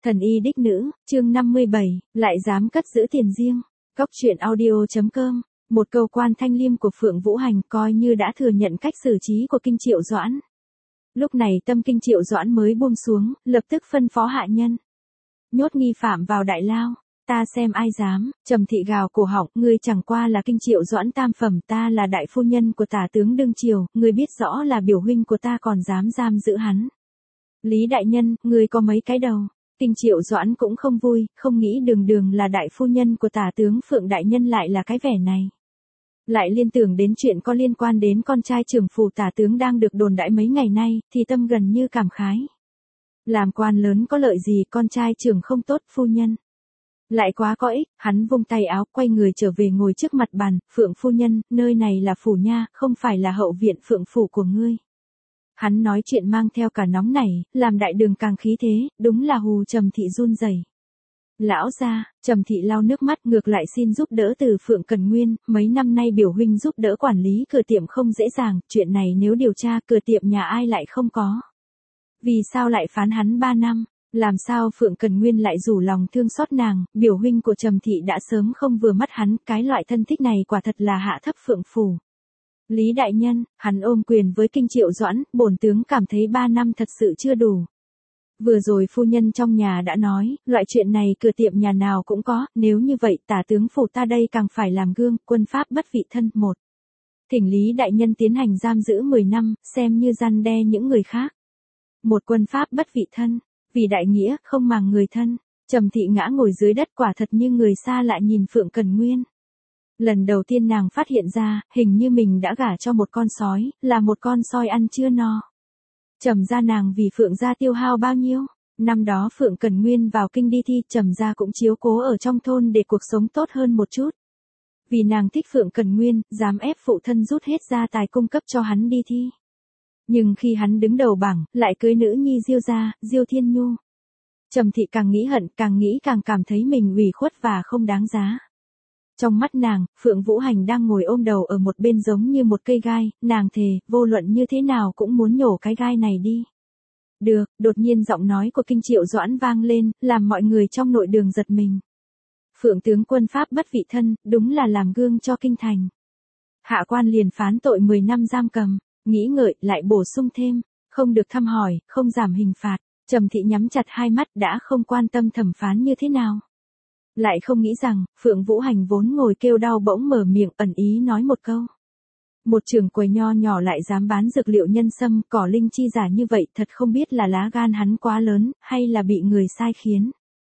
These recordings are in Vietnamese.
Thần y đích nữ, chương 57, lại dám cất giữ tiền riêng. Cóc truyện audio.com. Một câu quan thanh liêm của Phượng Vũ Hành coi như đã thừa nhận cách xử trí của Kinh Triệu Doãn. Lúc này tâm Kinh Triệu Doãn mới buông xuống, lập tức phân phó hạ nhân. Nhốt nghi phạm vào đại lao. Ta xem ai dám. Trầm thị gào cổ họng, ngươi chẳng qua là Kinh Triệu Doãn tam phẩm, ta là đại phu nhân của tả tướng đương triều, ngươi biết rõ là biểu huynh của ta còn dám giam giữ hắn. Lý đại nhân, ngươi có mấy cái đầu. Kinh Triệu Doãn cũng không vui, không nghĩ đường là đại phu nhân của tả tướng Phượng đại nhân lại là cái vẻ này. Lại liên tưởng đến chuyện có liên quan đến con trai trưởng phủ tả tướng đang được đồn đãi mấy ngày nay, thì tâm gần như cảm khái. Làm quan lớn có lợi gì, con trai trưởng không tốt, phu nhân lại quá có ích. Hắn vung tay áo, quay người trở về ngồi trước mặt bàn. Phượng phu nhân, nơi này là phủ nha, không phải là hậu viện Phượng phủ của ngươi. Hắn nói chuyện mang theo cả nóng nảy, làm đại đường càng khí thế, đúng là hù Trầm thị run rẩy. Lão gia, Trầm thị lau nước mắt, ngược lại xin giúp đỡ từ Phượng Cần Nguyên, mấy năm nay biểu huynh giúp đỡ quản lý cửa tiệm không dễ dàng, chuyện này nếu điều tra cửa tiệm nhà ai lại không có. Vì sao lại phán hắn 3 năm, làm sao Phượng Cần Nguyên lại rủ lòng thương xót nàng, biểu huynh của Trầm thị đã sớm không vừa mắt hắn, cái loại thân thích này quả thật là hạ thấp Phượng phủ. Lý đại nhân, hắn ôm quyền với Kinh Triệu Doãn, bổn tướng cảm thấy 3 năm thật sự chưa đủ. Vừa rồi phu nhân trong nhà đã nói, loại chuyện này cửa tiệm nhà nào cũng có, nếu như vậy tả tướng phủ ta đây càng phải làm gương, quân pháp bất vị thân. Một, thỉnh Lý đại nhân tiến hành giam giữ 10 năm, xem như răn đe những người khác. Một, quân pháp bất vị thân, vì đại nghĩa, không màng người thân. Trầm thị ngã ngồi dưới đất, quả thật như người xa lạ nhìn Phượng Cần Nguyên. Lần đầu tiên nàng phát hiện ra, hình như mình đã gả cho một con sói, là một con sói ăn chưa no. Trầm gia nàng vì Phượng gia tiêu hao bao nhiêu? Năm đó Phượng Cần Nguyên vào kinh đi thi, Trầm gia cũng chiếu cố ở trong thôn để cuộc sống tốt hơn một chút. Vì nàng thích Phượng Cần Nguyên, dám ép phụ thân rút hết gia tài cung cấp cho hắn đi thi. Nhưng khi hắn đứng đầu bảng, lại cưới nữ nhi Diêu gia, Diêu Thiên Nhu. Trầm thị càng nghĩ hận, càng nghĩ càng cảm thấy mình ủy khuất và không đáng giá. Trong mắt nàng, Phượng Vũ Hành đang ngồi ôm đầu ở một bên giống như một cây gai, nàng thề, vô luận như thế nào cũng muốn nhổ cái gai này đi. Được, đột nhiên giọng nói của Kinh Triệu Doãn vang lên, làm mọi người trong nội đường giật mình. Phượng tướng quân pháp bất vị thân, đúng là làm gương cho kinh thành. Hạ quan liền phán tội 10 năm giam cầm, nghĩ ngợi, lại bổ sung thêm, không được thăm hỏi, không giảm hình phạt. Trầm thị nhắm chặt hai mắt, đã không quan tâm thẩm phán như thế nào. Lại không nghĩ rằng, Phượng Vũ Hành vốn ngồi kêu đau bỗng mở miệng ẩn ý nói một câu. Một trưởng quầy nho nhỏ lại dám bán dược liệu nhân sâm, cỏ linh chi giả như vậy, thật không biết là lá gan hắn quá lớn, hay là bị người sai khiến.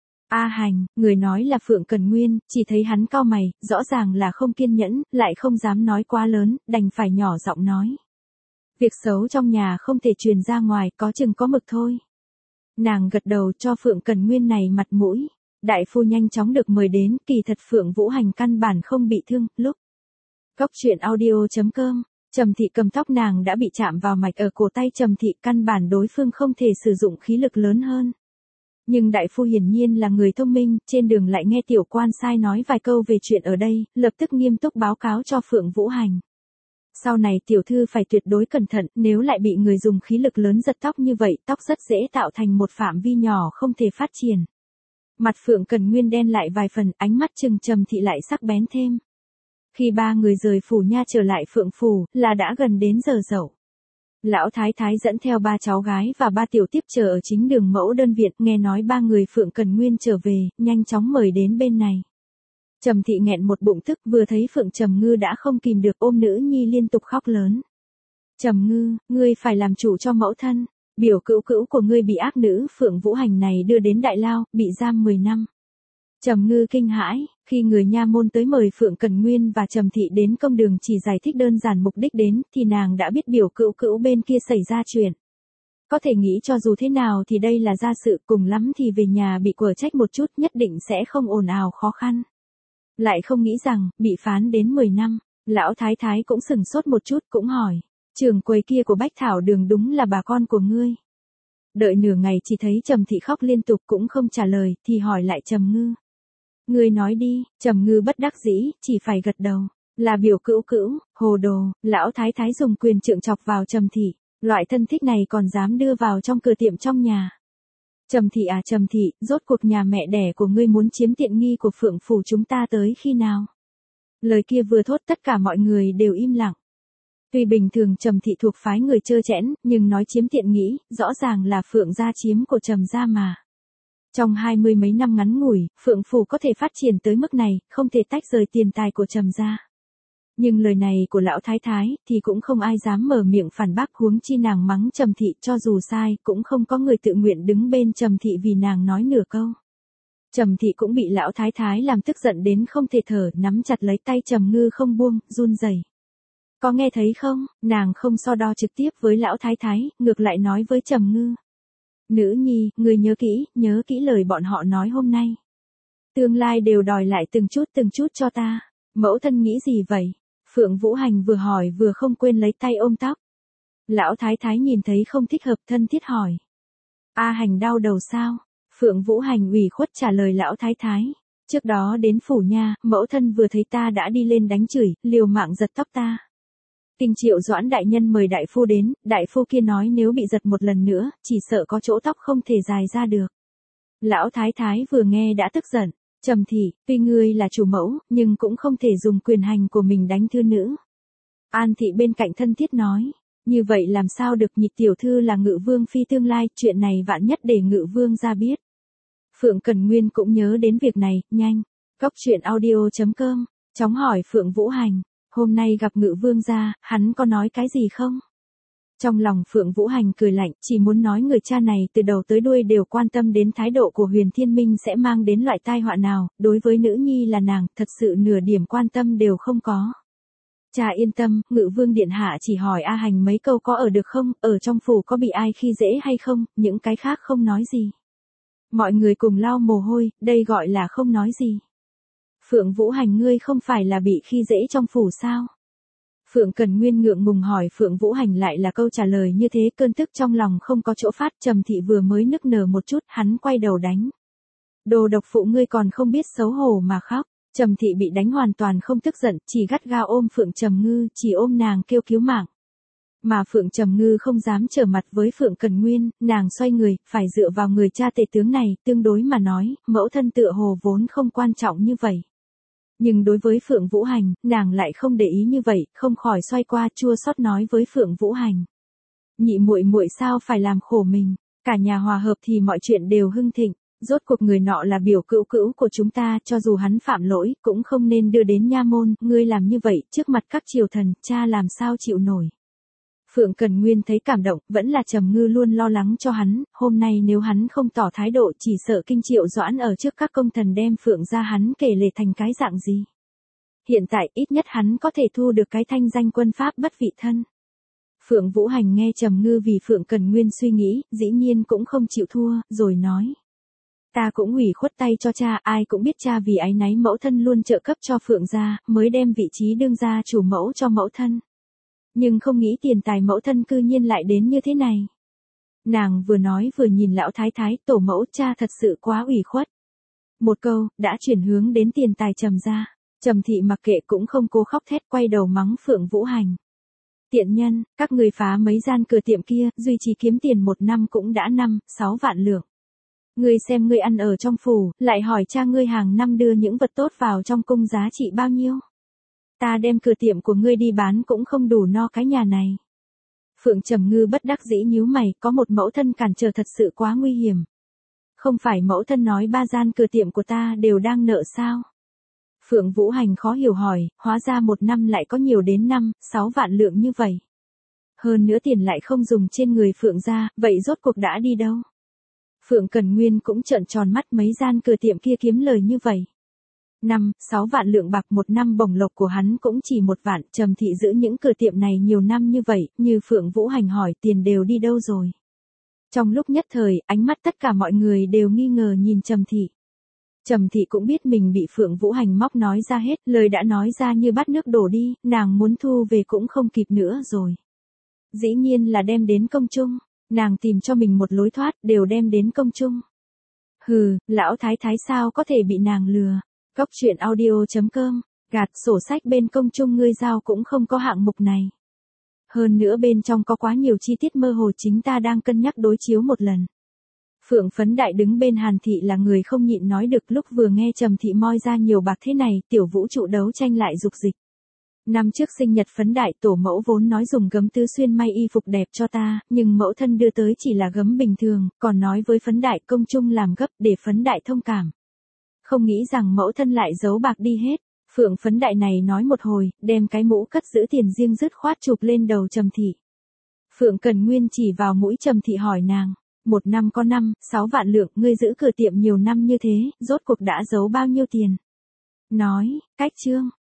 A Hành, người nói là Phượng Cần Nguyên, chỉ thấy hắn cau mày, rõ ràng là không kiên nhẫn, lại không dám nói quá lớn, đành phải nhỏ giọng nói. Việc xấu trong nhà không thể truyền ra ngoài, có chừng có mực thôi. Nàng gật đầu cho Phượng Cần Nguyên này mặt mũi. Đại phu nhanh chóng được mời đến, kỳ thật Phượng Vũ Hành căn bản không bị thương. Lúc Cóc truyện audio.com, Trầm thị cầm tóc nàng đã bị chạm vào mạch ở cổ tay Trầm thị, căn bản đối phương không thể sử dụng khí lực lớn hơn. Nhưng đại phu hiển nhiên là người thông minh, trên đường lại nghe tiểu quan sai nói vài câu về chuyện ở đây, lập tức nghiêm túc báo cáo cho Phượng Vũ Hành. Sau này tiểu thư phải tuyệt đối cẩn thận, nếu lại bị người dùng khí lực lớn giật tóc như vậy, tóc rất dễ tạo thành một phạm vi nhỏ không thể phát triển. Mặt Phượng Cần Nguyên đen lại vài phần, ánh mắt trừng Trầm thị lại sắc bén thêm. Khi ba người rời phủ nha trở lại Phượng phủ, là đã gần đến giờ dậu. Lão thái thái dẫn theo 3 cháu gái và 3 tiểu tiếp chờ ở chính đường mẫu đơn viện, nghe nói 3 người Phượng Cần Nguyên trở về, nhanh chóng mời đến bên này. Trầm thị nghẹn một bụng tức, vừa thấy Phượng Trầm Ngư đã không kìm được, ôm nữ nhi liên tục khóc lớn. Trầm Ngư, ngươi phải làm chủ cho mẫu thân. Biểu cữu cữu của ngươi bị ác nữ Phượng Vũ Hành này đưa đến đại lao, bị giam 10 năm. Trầm Ngư kinh hãi, khi người nha môn tới mời Phượng Cần Nguyên và Trầm thị đến công đường chỉ giải thích đơn giản mục đích đến, thì nàng đã biết biểu cữu cữu bên kia xảy ra chuyện. Có thể nghĩ cho dù thế nào thì đây là gia sự, cùng lắm thì về nhà bị quở trách một chút, nhất định sẽ không ồn ào khó khăn. Lại không nghĩ rằng, bị phán đến 10 năm, lão thái thái cũng sừng sốt một chút, cũng hỏi. Trưởng quầy kia của Bách Thảo Đường đúng là bà con của ngươi. Đợi nửa ngày chỉ thấy Trầm thị khóc liên tục cũng không trả lời, thì hỏi lại Trầm Ngư. Ngươi nói đi. Trầm Ngư bất đắc dĩ, chỉ phải gật đầu. Là biểu cữu cữu, hồ đồ. Lão thái thái dùng quyền trượng chọc vào Trầm thị. Loại thân thích này còn dám đưa vào trong cửa tiệm trong nhà. Trầm Thị à Trầm Thị, rốt cuộc nhà mẹ đẻ của ngươi muốn chiếm tiện nghi của Phượng phủ chúng ta tới khi nào? Lời kia vừa thốt tất cả mọi người đều im lặng. Tuy bình thường Trầm Thị thuộc phái người trơ trẽn, nhưng nói chiếm tiện nghi, rõ ràng là Phượng gia chiếm của Trầm gia mà. Trong 20 mấy năm ngắn ngủi, Phượng phủ có thể phát triển tới mức này, không thể tách rời tiền tài của Trầm gia. Nhưng lời này của lão thái thái thì cũng không ai dám mở miệng phản bác, huống chi nàng mắng Trầm Thị cho dù sai, cũng không có người tự nguyện đứng bên Trầm Thị vì nàng nói nửa câu. Trầm Thị cũng bị lão thái thái làm tức giận đến không thể thở, nắm chặt lấy tay Trầm Ngư không buông, run rẩy. Có nghe thấy không, nàng không so đo trực tiếp với lão thái thái, ngược lại nói với Trầm Ngư. Nữ nhi, ngươi nhớ kỹ lời bọn họ nói hôm nay. Tương lai đều đòi lại từng chút cho ta. Mẫu thân nghĩ gì vậy? Phượng Vũ Hành vừa hỏi vừa không quên lấy tay ôm tóc. Lão thái thái nhìn thấy không thích hợp thân thiết hỏi. A Hành đau đầu sao? Phượng Vũ Hành ủy khuất trả lời lão thái thái. Trước đó đến phủ nha, mẫu thân vừa thấy ta đã đi lên đánh chửi, liều mạng giật tóc ta. Kinh Triệu Doãn đại nhân mời đại phu đến, đại phu kia nói nếu bị giật một lần nữa, chỉ sợ có chỗ tóc không thể dài ra được. Lão thái thái vừa nghe đã tức giận. Trầm Thị, tuy ngươi là chủ mẫu, nhưng cũng không thể dùng quyền hành của mình đánh thư nữ. An Thị bên cạnh thân thiết nói, như vậy làm sao được, Nhị tiểu thư là Ngự Vương phi tương lai, chuyện này vạn nhất để Ngự Vương ra biết. Phượng Cần Nguyên cũng nhớ đến việc này, nhanh. Cốc.audio.com, chóng hỏi Phượng Vũ Hành, hôm nay gặp Ngự Vương ra, hắn có nói cái gì không? Trong lòng Phượng Vũ Hành cười lạnh, chỉ muốn nói người cha này từ đầu tới đuôi đều quan tâm đến thái độ của Huyền Thiên Minh sẽ mang đến loại tai họa nào, đối với nữ nhi là nàng, thật sự nửa điểm quan tâm đều không có. Cha yên tâm, Ngự Vương điện hạ chỉ hỏi A Hành mấy câu có ở được không, ở trong phủ có bị ai khi dễ hay không, những cái khác không nói gì. Mọi người cùng lau mồ hôi, đây gọi là không nói gì. Phượng Vũ Hành ngươi không phải là bị khi dễ trong phủ sao? Phượng Cần Nguyên ngượng ngùng hỏi Phượng Vũ Hành lại là câu trả lời như thế, cơn tức trong lòng không có chỗ phát. Trầm Thị vừa mới nức nở một chút, hắn quay đầu đánh. Đồ độc phụ ngươi còn không biết xấu hổ mà khóc. Trầm Thị bị đánh hoàn toàn không tức giận, chỉ gắt gao ôm Phượng Trầm Ngư, chỉ ôm nàng kêu cứu mạng. Mà Phượng Trầm Ngư không dám trở mặt với Phượng Cần Nguyên, nàng xoay người, phải dựa vào người cha tể tướng này, tương đối mà nói, mẫu thân tựa hồ vốn không quan trọng như vậy. Nhưng đối với Phượng Vũ Hành, nàng lại không để ý như vậy, không khỏi xoay qua chua xót nói với Phượng Vũ Hành. Nhị muội muội sao phải làm khổ mình, cả nhà hòa hợp thì mọi chuyện đều hưng thịnh, rốt cuộc người nọ là biểu cữu cữu của chúng ta, cho dù hắn phạm lỗi, cũng không nên đưa đến nha môn, ngươi làm như vậy, trước mặt các triều thần, cha làm sao chịu nổi. Phượng Cần Nguyên thấy cảm động, vẫn là Trầm Ngư luôn lo lắng cho hắn, hôm nay nếu hắn không tỏ thái độ chỉ sợ Kinh Triệu Doãn ở trước các công thần đem Phượng ra hắn kể lể thành cái dạng gì. Hiện tại ít nhất hắn có thể thu được cái thanh danh quân pháp bất vị thân. Phượng Vũ Hành nghe Trầm Ngư vì Phượng Cần Nguyên suy nghĩ, dĩ nhiên cũng không chịu thua, rồi nói. Ta cũng ủy khuất tay cho cha, ai cũng biết cha vì áy náy mẫu thân luôn trợ cấp cho Phượng gia, mới đem vị trí đương gia chủ mẫu cho mẫu thân. Nhưng không nghĩ tiền tài mẫu thân cư nhiên lại đến như thế này. Nàng vừa nói vừa nhìn lão thái thái, tổ mẫu cha thật sự quá ủy khuất. Một câu, đã chuyển hướng đến tiền tài Trầm gia. Trầm Thị mặc kệ cũng không cố khóc thét, quay đầu mắng Phượng Vũ Hành. Tiện nhân, các người phá mấy gian cửa tiệm kia, duy trì kiếm tiền một năm cũng đã 5-6 vạn lượng. Ngươi xem ngươi ăn ở trong phủ, lại hỏi cha ngươi hàng năm đưa những vật tốt vào trong cung giá trị bao nhiêu. Ta đem cửa tiệm của ngươi đi bán cũng không đủ no cái nhà này. Phượng Trầm Ngư bất đắc dĩ nhíu mày, có một mẫu thân cản trở thật sự quá nguy hiểm. Không phải mẫu thân nói 3 gian cửa tiệm của ta đều đang nợ sao? Phượng Vũ Hành khó hiểu hỏi, hóa ra một năm lại có nhiều đến 5-6 vạn lượng như vậy. Hơn nữa tiền lại không dùng trên người Phượng gia, vậy rốt cuộc đã đi đâu? Phượng Cần Nguyên cũng trợn tròn mắt, mấy gian cửa tiệm kia kiếm lời như vậy. 5-6 vạn lượng bạc một năm, bổng lộc của hắn cũng chỉ 1 vạn. Trầm Thị giữ những cửa tiệm này nhiều năm như vậy, như Phượng Vũ Hành hỏi tiền đều đi đâu rồi. Trong lúc nhất thời, ánh mắt tất cả mọi người đều nghi ngờ nhìn Trầm Thị. Trầm Thị cũng biết mình bị Phượng Vũ Hành móc nói ra hết, lời đã nói ra như bát nước đổ đi, nàng muốn thu về cũng không kịp nữa rồi. Dĩ nhiên là đem đến công trung, nàng tìm cho mình một lối thoát, đều đem đến công trung. Hừ, lão thái thái sao có thể bị nàng lừa. Cốc.audio.com, gạt sổ sách bên công trung ngươi giao cũng không có hạng mục này. Hơn nữa bên trong có quá nhiều chi tiết mơ hồ, chính ta đang cân nhắc đối chiếu một lần. Phượng Phấn Đại đứng bên Hàn Thị là người không nhịn nói được, lúc vừa nghe Trầm Thị moi ra nhiều bạc thế này, tiểu vũ trụ đấu tranh lại dục dịch. Năm trước sinh nhật Phấn Đại, tổ mẫu vốn nói dùng gấm tứ xuyên may y phục đẹp cho ta, nhưng mẫu thân đưa tới chỉ là gấm bình thường, còn nói với Phấn Đại công chung làm gấp để Phấn Đại thông cảm. Không nghĩ rằng mẫu thân lại giấu bạc đi hết. Phượng Phấn Đại này nói một hồi, đem cái mũ cất giữ tiền riêng dứt khoát chụp lên đầu Trầm Thị. Phượng Cần Nguyên chỉ vào mũi Trầm Thị hỏi nàng, 1 năm có 6 vạn lượng, ngươi giữ cửa tiệm nhiều năm như thế, rốt cuộc đã giấu bao nhiêu tiền? Nói, cách trương,